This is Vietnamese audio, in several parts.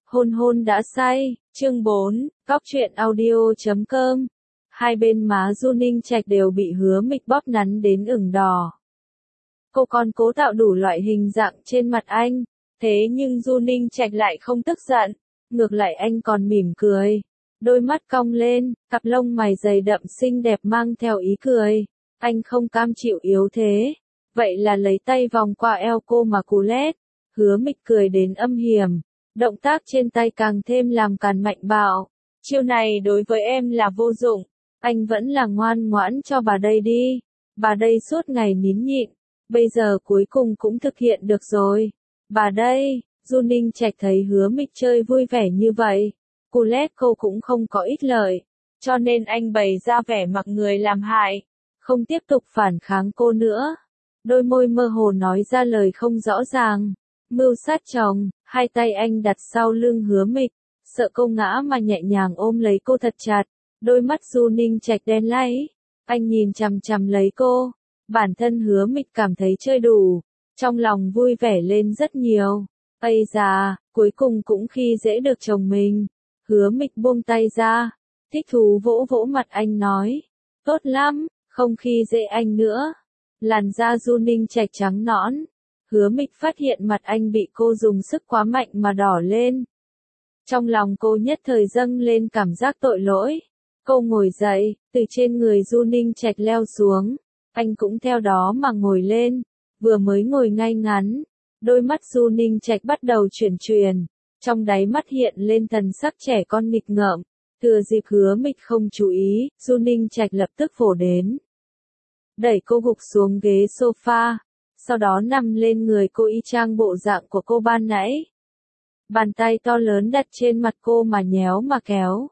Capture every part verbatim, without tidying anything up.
Hôn hôn đã say, chương bốn, góc truyện audio chấm com. Hai bên má Du Ninh Trạch đều bị Hứa Mịch bóp nắn đến ửng đỏ. Cô còn cố tạo đủ loại hình dạng trên mặt anh, thế nhưng Du Ninh Trạch lại không tức giận, ngược lại anh còn mỉm cười. Đôi mắt cong lên, cặp lông mày dày đậm xinh đẹp mang theo ý cười. Anh không cam chịu yếu thế, vậy là lấy tay vòng qua eo cô mà cú lét. Hứa Mịch cười đến âm hiểm, động tác trên tay càng thêm làm càn mạnh bạo. Chiêu này đối với em là vô dụng, anh vẫn là ngoan ngoãn cho bà đây đi. Bà đây suốt ngày nín nhịn, bây giờ cuối cùng cũng thực hiện được rồi. Bà đây, Du Ninh Trạch thấy Hứa Mịch chơi vui vẻ như vậy, cú lét cô cũng không có ích lợi, cho nên anh bày ra vẻ mặc người làm hại, không tiếp tục phản kháng cô nữa. Đôi môi mơ hồ nói ra lời không rõ ràng. Mưu sát chồng, hai tay anh đặt sau lưng Hứa Mịch, sợ cô ngã mà nhẹ nhàng ôm lấy cô thật chặt. Đôi mắt Du Ninh Trạch đen láy, anh nhìn chằm chằm lấy cô. Bản thân Hứa Mịch cảm thấy chơi đủ, trong lòng vui vẻ lên rất nhiều. Ây da, cuối cùng cũng khi dễ được chồng mình. Hứa Mịch buông tay ra, thích thú vỗ vỗ mặt anh nói, tốt lắm, không khi dễ anh nữa. Làn da Du Ninh Trạch trắng nõn. Hứa Mịch phát hiện mặt anh bị cô dùng sức quá mạnh mà đỏ lên. Trong lòng cô nhất thời dâng lên cảm giác tội lỗi. Cô ngồi dậy, từ trên người Du Ninh Trạch leo xuống. Anh cũng theo đó mà ngồi lên. Vừa mới ngồi ngay ngắn, đôi mắt Du Ninh Trạch bắt đầu chuyển chuyển. Trong đáy mắt hiện lên thần sắc trẻ con nghịch ngợm. Thừa dịp Hứa Mịch không chú ý, Du Ninh Trạch lập tức vồ đến. Đẩy cô gục xuống ghế sofa. Sau đó nằm lên người cô y chang bộ dạng của cô ban nãy. Bàn tay to lớn đặt trên mặt cô mà nhéo mà kéo.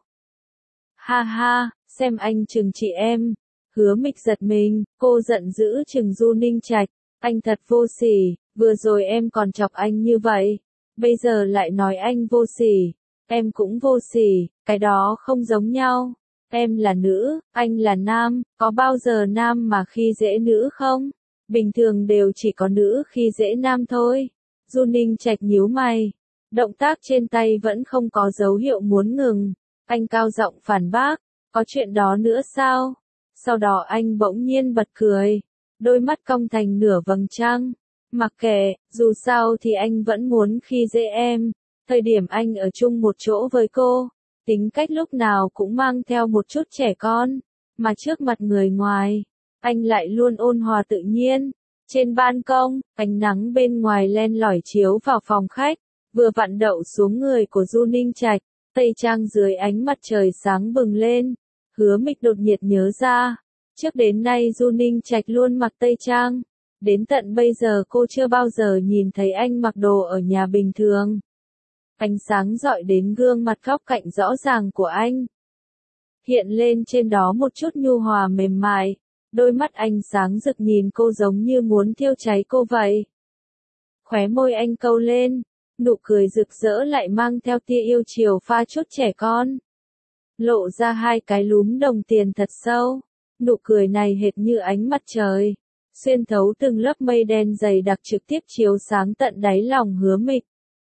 Ha ha, xem anh chừng chị em. Hứa Mịch giật mình, cô giận dữ chừng Du Ninh Trạch. Anh thật vô sỉ, vừa rồi em còn chọc anh như vậy. Bây giờ lại nói anh vô sỉ. Em cũng vô sỉ, cái đó không giống nhau. Em là nữ, anh là nam, có bao giờ nam mà khi dễ nữ không? Bình thường đều chỉ có nữ khi dễ nam thôi. Du Ninh Trạch nhíu mày. Động tác trên tay vẫn không có dấu hiệu muốn ngừng. Anh cao giọng phản bác. Có chuyện đó nữa sao? Sau đó anh bỗng nhiên bật cười. Đôi mắt cong thành nửa vầng trăng. Mặc kệ, dù sao thì anh vẫn muốn khi dễ em. Thời điểm anh ở chung một chỗ với cô, tính cách lúc nào cũng mang theo một chút trẻ con. Mà trước mặt người ngoài, anh lại luôn ôn hòa tự nhiên. Trên ban công, ánh nắng bên ngoài len lỏi chiếu vào phòng khách, vừa vặn đậu xuống người của Du Ninh Trạch, tây trang dưới ánh mặt trời sáng bừng lên. Hứa Mịch đột nhiên nhớ ra, trước đến nay Du Ninh Trạch luôn mặc tây trang, đến tận bây giờ cô chưa bao giờ nhìn thấy anh mặc đồ ở nhà bình thường. Ánh sáng dọi đến gương mặt góc cạnh rõ ràng của anh, hiện lên trên đó một chút nhu hòa mềm mại. Đôi mắt anh sáng rực nhìn cô giống như muốn thiêu cháy cô vậy. Khóe môi anh câu lên, nụ cười rực rỡ lại mang theo tia yêu chiều pha chút trẻ con. Lộ ra hai cái lúm đồng tiền thật sâu. Nụ cười này hệt như ánh mặt trời, xuyên thấu từng lớp mây đen dày đặc trực tiếp chiếu sáng tận đáy lòng Hứa Mịch.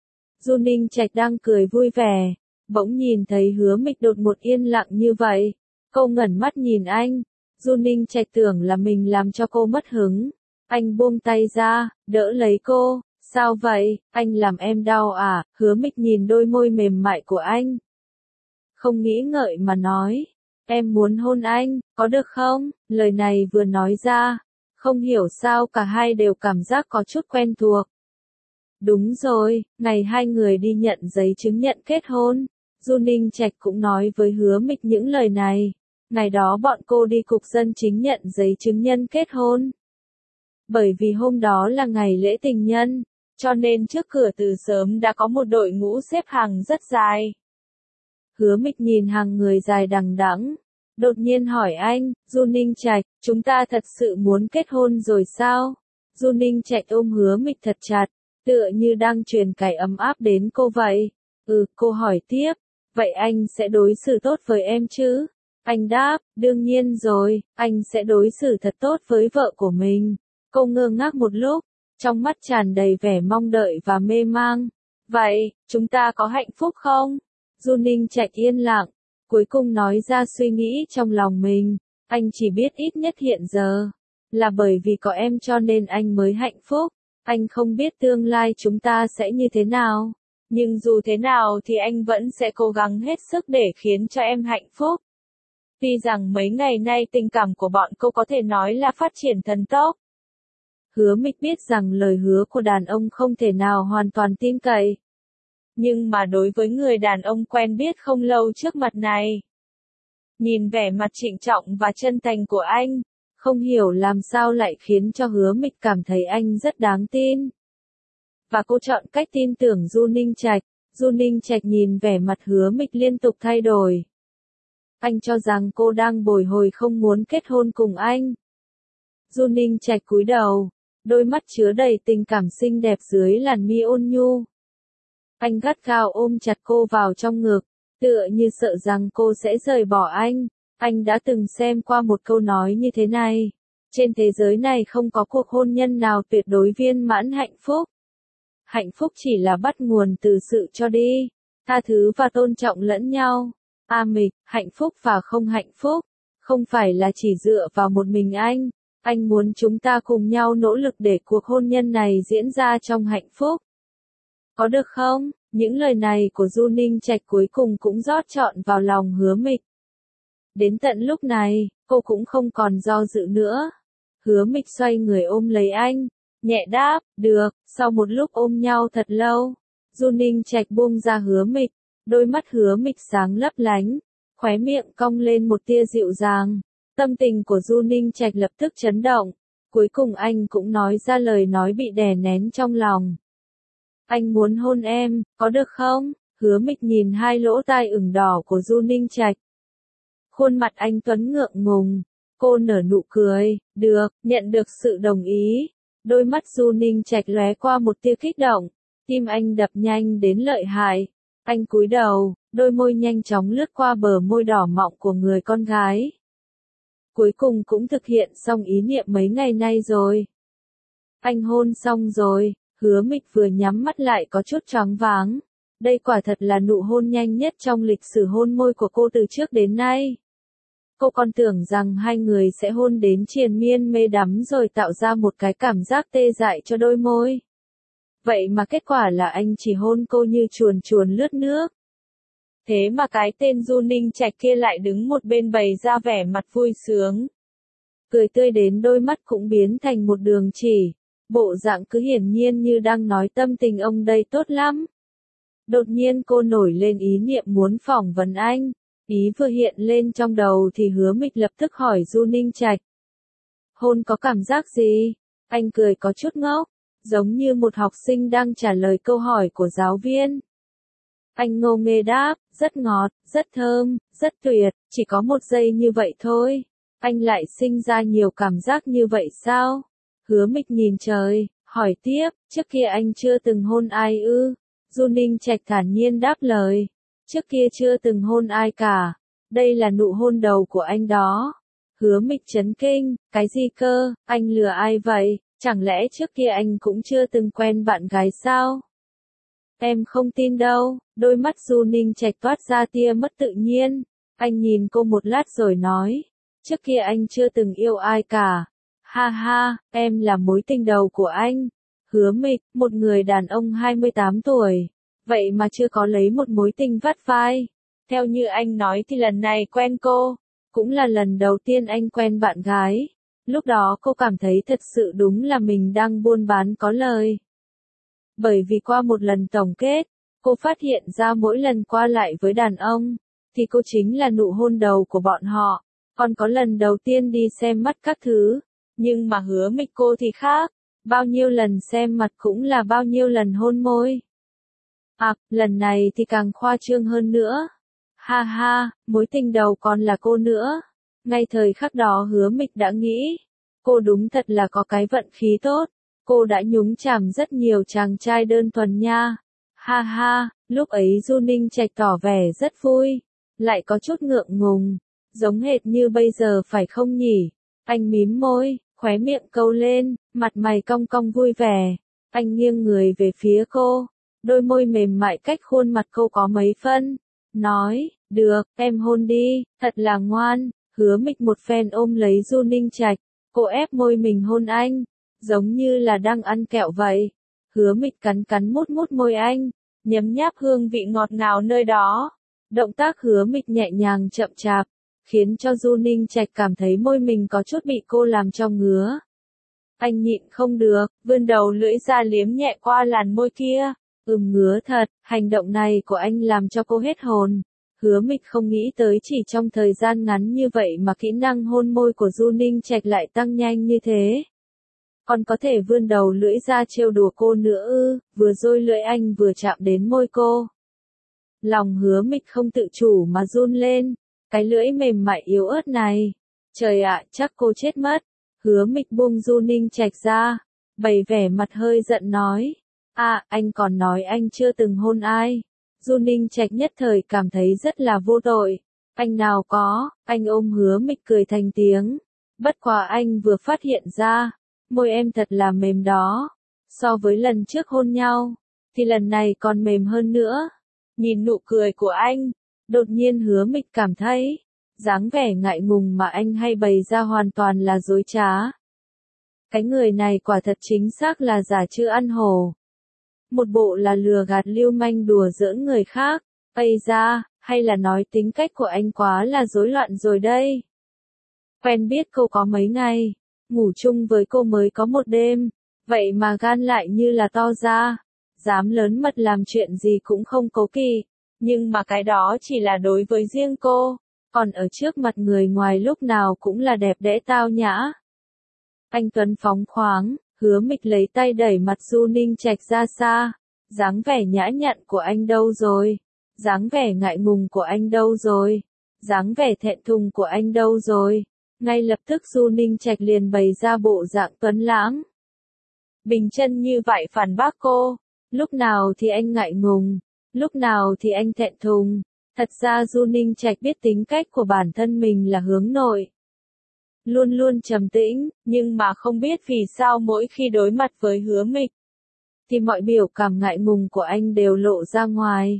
Du Ninh Trạch đang cười vui vẻ, bỗng nhìn thấy Hứa Mịch đột một yên lặng như vậy. Cô ngẩn mắt nhìn anh. Du Ninh Trạch tưởng là mình làm cho cô mất hứng. Anh buông tay ra, đỡ lấy cô. Sao vậy, anh làm em đau à? Hứa Mịch nhìn đôi môi mềm mại của anh, không nghĩ ngợi mà nói, em muốn hôn anh, có được không? Lời này vừa nói ra, không hiểu sao cả hai đều cảm giác có chút quen thuộc. Đúng rồi, ngày hai người đi nhận giấy chứng nhận kết hôn, Du Ninh Trạch cũng nói với Hứa Mịch những lời này. Ngày đó bọn cô đi cục dân chính nhận giấy chứng nhân kết hôn. Bởi vì hôm đó là ngày lễ tình nhân, cho nên trước cửa từ sớm đã có một đội ngũ xếp hàng rất dài. Hứa Mịch nhìn hàng người dài đằng đẵng, đột nhiên hỏi anh, Du Ninh Trạch, chúng ta thật sự muốn kết hôn rồi sao? Du Ninh Trạch ôm Hứa Mịch thật chặt, tựa như đang truyền cái ấm áp đến cô vậy. Ừ, cô hỏi tiếp, vậy anh sẽ đối xử tốt với em chứ? Anh đáp, đương nhiên rồi, anh sẽ đối xử thật tốt với vợ của mình. Cô ngơ ngác một lúc, trong mắt tràn đầy vẻ mong đợi và mê mang. Vậy, chúng ta có hạnh phúc không? Du Ninh Trạch yên lặng, cuối cùng nói ra suy nghĩ trong lòng mình. Anh chỉ biết ít nhất hiện giờ, là bởi vì có em cho nên anh mới hạnh phúc. Anh không biết tương lai chúng ta sẽ như thế nào. Nhưng dù thế nào thì anh vẫn sẽ cố gắng hết sức để khiến cho em hạnh phúc. Tuy rằng mấy ngày nay tình cảm của bọn cô có thể nói là phát triển thần tốc. Hứa Mịch biết rằng lời hứa của đàn ông không thể nào hoàn toàn tin cậy. Nhưng mà đối với người đàn ông quen biết không lâu trước mặt này, nhìn vẻ mặt trịnh trọng và chân thành của anh, không hiểu làm sao lại khiến cho Hứa Mịch cảm thấy anh rất đáng tin. Và cô chọn cách tin tưởng Du Ninh Trạch. Du Ninh Trạch nhìn vẻ mặt Hứa Mịch liên tục thay đổi. Anh cho rằng cô đang bồi hồi không muốn kết hôn cùng anh. Du Ninh Trạch cúi đầu, đôi mắt chứa đầy tình cảm xinh đẹp dưới làn mi ôn nhu. Anh gắt gao ôm chặt cô vào trong ngực, tựa như sợ rằng cô sẽ rời bỏ anh. Anh đã từng xem qua một câu nói như thế này. Trên thế giới này không có cuộc hôn nhân nào tuyệt đối viên mãn hạnh phúc. Hạnh phúc chỉ là bắt nguồn từ sự cho đi, tha thứ và tôn trọng lẫn nhau. A Mịch, hạnh phúc và không hạnh phúc, không phải là chỉ dựa vào một mình anh. Anh muốn chúng ta cùng nhau nỗ lực để cuộc hôn nhân này diễn ra trong hạnh phúc. Có được không? Những lời này của Du Ninh Trạch cuối cùng cũng rót trọn vào lòng Hứa Mịch. Đến tận lúc này, cô cũng không còn do dự nữa. Hứa Mịch xoay người ôm lấy anh, nhẹ đáp, được. Sau một lúc ôm nhau thật lâu, Du Ninh Trạch buông ra Hứa Mịch, đôi mắt Hứa Mịch sáng lấp lánh, khóe miệng cong lên một tia dịu dàng. Tâm tình của Du Ninh Trạch lập tức chấn động, cuối cùng anh cũng nói ra lời nói bị đè nén trong lòng. Anh muốn hôn em, có được không? Hứa Mịch nhìn hai lỗ tai ửng đỏ của Du Ninh Trạch. Khuôn mặt anh tuấn ngượng ngùng, cô nở nụ cười, được, nhận được sự đồng ý. Đôi mắt Du Ninh Trạch lóe qua một tia kích động, tim anh đập nhanh đến lợi hại. Anh cúi đầu, đôi môi nhanh chóng lướt qua bờ môi đỏ mọng của người con gái. Cuối cùng cũng thực hiện xong ý niệm mấy ngày nay rồi. Anh hôn xong rồi. Hứa Mịch vừa nhắm mắt lại có chút choáng váng. Đây quả thật là nụ hôn nhanh nhất trong lịch sử hôn môi của cô từ trước đến nay. Cô còn tưởng rằng hai người sẽ hôn đến triền miên mê đắm rồi tạo ra một cái cảm giác tê dại cho đôi môi. Vậy mà kết quả là anh chỉ hôn cô như chuồn chuồn lướt nước. Thế mà cái tên Du Ninh Trạch kia lại đứng một bên bày ra vẻ mặt vui sướng. Cười tươi đến đôi mắt cũng biến thành một đường chỉ. Bộ dạng cứ hiển nhiên như đang nói tâm tình ông đây tốt lắm. Đột nhiên cô nổi lên ý niệm muốn phỏng vấn anh. Ý vừa hiện lên trong đầu thì Hứa Mịch lập tức hỏi Du Ninh Trạch. Hôn có cảm giác gì? Anh cười có chút ngốc, giống như một học sinh đang trả lời câu hỏi của giáo viên. Anh ngô nghê đáp, rất ngọt, rất thơm, rất tuyệt, chỉ có một giây như vậy thôi. Anh lại sinh ra nhiều cảm giác như vậy sao? Hứa Mịch nhìn trời, hỏi tiếp, trước kia anh chưa từng hôn ai ư? Du Ninh Trạch thản nhiên đáp lời, trước kia chưa từng hôn ai cả, đây là nụ hôn đầu của anh đó. Hứa Mịch chấn kinh, cái gì cơ, anh lừa ai vậy, chẳng lẽ trước kia anh cũng chưa từng quen bạn gái sao? Em không tin đâu, đôi mắt Du Ninh Trạch toát ra tia mất tự nhiên, anh nhìn cô một lát rồi nói, trước kia anh chưa từng yêu ai cả. Ha ha, em là mối tình đầu của anh. Hứa Mịch, một người đàn ông hai mươi tám tuổi, vậy mà chưa có lấy một mối tình vắt vai. Theo như anh nói thì lần này quen cô, cũng là lần đầu tiên anh quen bạn gái. Lúc đó cô cảm thấy thật sự đúng là mình đang buôn bán có lời. Bởi vì qua một lần tổng kết, cô phát hiện ra mỗi lần qua lại với đàn ông, thì cô chính là nụ hôn đầu của bọn họ. Còn có lần đầu tiên đi xem mắt các thứ. Nhưng mà Hứa Mịch cô thì khác, bao nhiêu lần xem mặt cũng là bao nhiêu lần hôn môi. À, lần này thì càng khoa trương hơn nữa. Ha ha, mối tình đầu còn là cô nữa. Ngay thời khắc đó Hứa Mịch đã nghĩ, cô đúng thật là có cái vận khí tốt, cô đã nhúng chàm rất nhiều chàng trai đơn thuần nha. Ha ha, lúc ấy Du Ninh Trạch tỏ vẻ rất vui, lại có chút ngượng ngùng, giống hệt như bây giờ phải không nhỉ? Anh mím môi, khóe miệng câu lên, mặt mày cong cong vui vẻ. Anh nghiêng người về phía cô, đôi môi mềm mại cách khuôn mặt cô có mấy phân. Nói, được, em hôn đi, thật là ngoan. Hứa Mịch một phen ôm lấy Du Ninh Trạch, cô ép môi mình hôn anh, giống như là đang ăn kẹo vậy. Hứa Mịch cắn cắn mút mút môi anh, nhấm nháp hương vị ngọt ngào nơi đó. Động tác Hứa Mịch nhẹ nhàng chậm chạp, khiến cho Du Ninh Trạch cảm thấy môi mình có chút bị cô làm cho ngứa. Anh nhịn không được, vươn đầu lưỡi ra liếm nhẹ qua làn môi kia. Ừm ngứa thật, hành động này của anh làm cho cô hết hồn. Hứa Mịch không nghĩ tới chỉ trong thời gian ngắn như vậy mà kỹ năng hôn môi của Du Ninh Trạch lại tăng nhanh như thế. Còn có thể vươn đầu lưỡi ra trêu đùa cô nữa ư, vừa rồi lưỡi anh vừa chạm đến môi cô. Lòng Hứa Mịch không tự chủ mà run lên, cái lưỡi mềm mại yếu ớt này. Trời ạ, chắc cô chết mất. Hứa Mịch buông Du Ninh Trạch ra, bày vẻ mặt hơi giận nói. À, anh còn nói anh chưa từng hôn ai. Du Ninh Trạch nhất thời cảm thấy rất là vô tội. Anh nào có, anh ôm Hứa Mịch cười thành tiếng. Bất quá anh vừa phát hiện ra, môi em thật là mềm đó. So với lần trước hôn nhau, thì lần này còn mềm hơn nữa. Nhìn nụ cười của anh, đột nhiên Hứa Mịch cảm thấy, dáng vẻ ngại ngùng mà anh hay bày ra hoàn toàn là dối trá. Cái người này quả thật chính xác là giả chưa ăn hổ. Một bộ là lừa gạt lưu manh đùa giỡn người khác, ây ra, hay là nói tính cách của anh quá là rối loạn rồi đây. Quen biết cô có mấy ngày, ngủ chung với cô mới có một đêm, vậy mà gan lại như là to ra, dám lớn mật làm chuyện gì cũng không cố kỵ, nhưng mà cái đó chỉ là đối với riêng cô, còn ở trước mặt người ngoài lúc nào cũng là đẹp đẽ tao nhã. Anh Tuấn phóng khoáng. Hứa Mịch lấy tay đẩy mặt Du Ninh Trạch ra xa. Dáng vẻ nhã nhặn của anh đâu rồi? Dáng vẻ ngại ngùng của anh đâu rồi? Dáng vẻ thẹn thùng của anh đâu rồi? Ngay lập tức Du Ninh Trạch liền bày ra bộ dạng tuấn lãng. Bình chân như vậy phản bác cô. Lúc nào thì anh ngại ngùng, lúc nào thì anh thẹn thùng. Thật ra Du Ninh Trạch biết tính cách của bản thân mình là hướng nội. Luôn luôn trầm tĩnh, nhưng mà không biết vì sao mỗi khi đối mặt với Hứa Mịch, thì mọi biểu cảm ngại ngùng của anh đều lộ ra ngoài.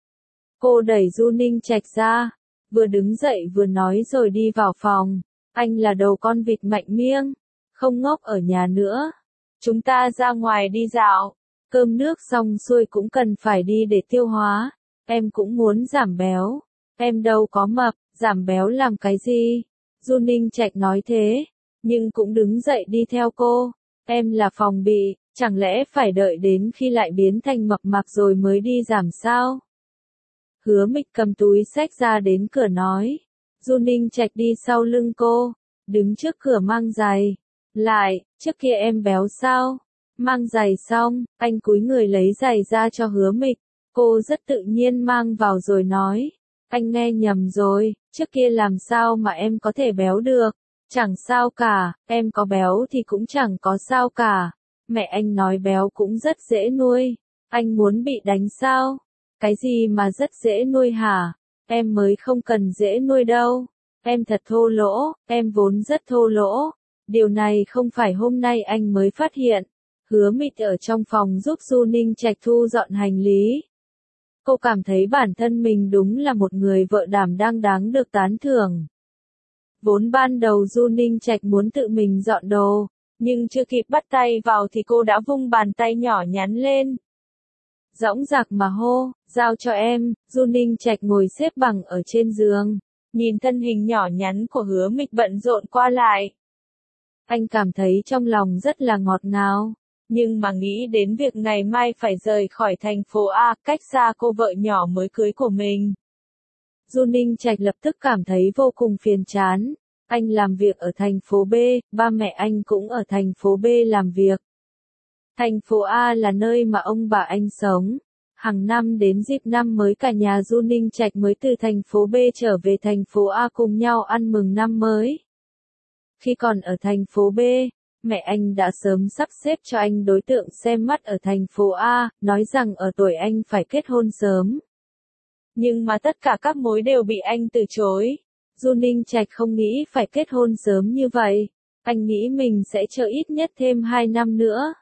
Cô đẩy Du Ninh Trạch ra, vừa đứng dậy vừa nói rồi đi vào phòng. Anh là đầu con vịt mạnh miếng, không ngốc ở nhà nữa. Chúng ta ra ngoài đi dạo, cơm nước xong xuôi cũng cần phải đi để tiêu hóa. Em cũng muốn giảm béo, em đâu có mập, giảm béo làm cái gì? Du Ninh Trạch nói thế, nhưng cũng đứng dậy đi theo cô. Em là phòng bị, chẳng lẽ phải đợi đến khi lại biến thành mập mạp rồi mới đi giảm sao? Hứa Mịch cầm túi xách ra đến cửa nói. Du Ninh Trạch đi sau lưng cô, đứng trước cửa mang giày. Lại, trước kia em béo sao? Mang giày xong, anh cúi người lấy giày ra cho Hứa Mịch. Cô rất tự nhiên mang vào rồi nói. Anh nghe nhầm rồi, trước kia làm sao mà em có thể béo được? Chẳng sao cả, em có béo thì cũng chẳng có sao cả. Mẹ anh nói béo cũng rất dễ nuôi. Anh muốn bị đánh sao? Cái gì mà rất dễ nuôi hả? Em mới không cần dễ nuôi đâu. Em thật thô lỗ, em vốn rất thô lỗ. Điều này không phải hôm nay anh mới phát hiện. Hứa Mịch ở trong phòng giúp Du Ninh Trạch thu dọn hành lý. Cô cảm thấy bản thân mình đúng là một người vợ đảm đang đáng được tán thưởng. Vốn ban đầu Du Ninh Trạch muốn tự mình dọn đồ, nhưng chưa kịp bắt tay vào thì cô đã vung bàn tay nhỏ nhắn lên. Dõng dạc mà hô, giao cho em. Du Ninh Trạch ngồi xếp bằng ở trên giường, nhìn thân hình nhỏ nhắn của Hứa Mịch bận rộn qua lại. Anh cảm thấy trong lòng rất là ngọt ngào. Nhưng mà nghĩ đến việc ngày mai phải rời khỏi thành phố A, cách xa cô vợ nhỏ mới cưới của mình. Du Ninh Trạch lập tức cảm thấy vô cùng phiền chán. Anh làm việc ở thành phố B, ba mẹ anh cũng ở thành phố B làm việc. Thành phố A là nơi mà ông bà anh sống. Hàng năm đến dịp năm mới cả nhà Du Ninh Trạch mới từ thành phố B trở về thành phố A cùng nhau ăn mừng năm mới. Khi còn ở thành phố B, mẹ anh đã sớm sắp xếp cho anh đối tượng xem mắt ở thành phố A, nói rằng ở tuổi anh phải kết hôn sớm. Nhưng mà tất cả các mối đều bị anh từ chối. Du Ninh Trạch không nghĩ phải kết hôn sớm như vậy. Anh nghĩ mình sẽ chờ ít nhất thêm hai năm nữa.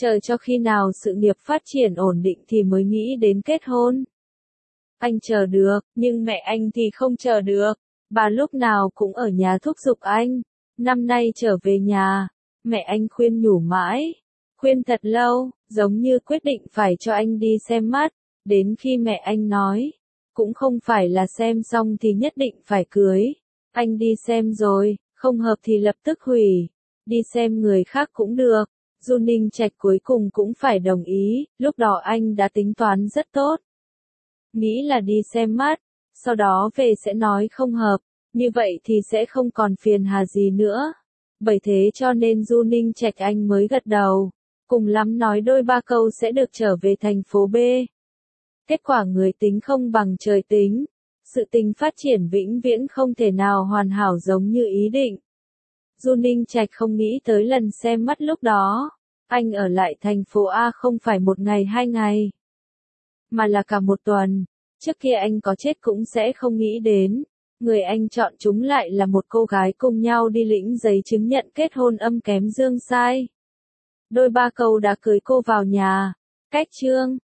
chờ cho khi nào sự nghiệp phát triển ổn định thì mới nghĩ đến kết hôn. Anh chờ được, nhưng mẹ anh thì không chờ được. Bà lúc nào cũng ở nhà thúc giục anh. Năm nay trở về nhà, mẹ anh khuyên nhủ mãi. Khuyên thật lâu, giống như quyết định phải cho anh đi xem mắt. Đến khi mẹ anh nói, cũng không phải là xem xong thì nhất định phải cưới. Anh đi xem rồi, không hợp thì lập tức hủy. Đi xem người khác cũng được. Du Ninh Trạch cuối cùng cũng phải đồng ý, lúc đó anh đã tính toán rất tốt. Nghĩ là đi xem mắt, sau đó về sẽ nói không hợp, như vậy thì sẽ không còn phiền hà gì nữa. Bởi thế cho nên Du Ninh Trạch anh mới gật đầu, cùng lắm nói đôi ba câu sẽ được trở về thành phố B. Kết quả người tính không bằng trời tính, sự tình phát triển vĩnh viễn không thể nào hoàn hảo giống như ý định. Du Ninh Trạch không nghĩ tới lần xem mắt lúc đó, anh ở lại thành phố A không phải một ngày hai ngày, mà là cả một tuần. Trước kia anh có chết cũng sẽ không nghĩ đến, người anh chọn chúng lại là một cô gái cùng nhau đi lĩnh giấy chứng nhận kết hôn âm kém dương sai. Đôi ba câu đã cưới cô vào nhà, cách chương.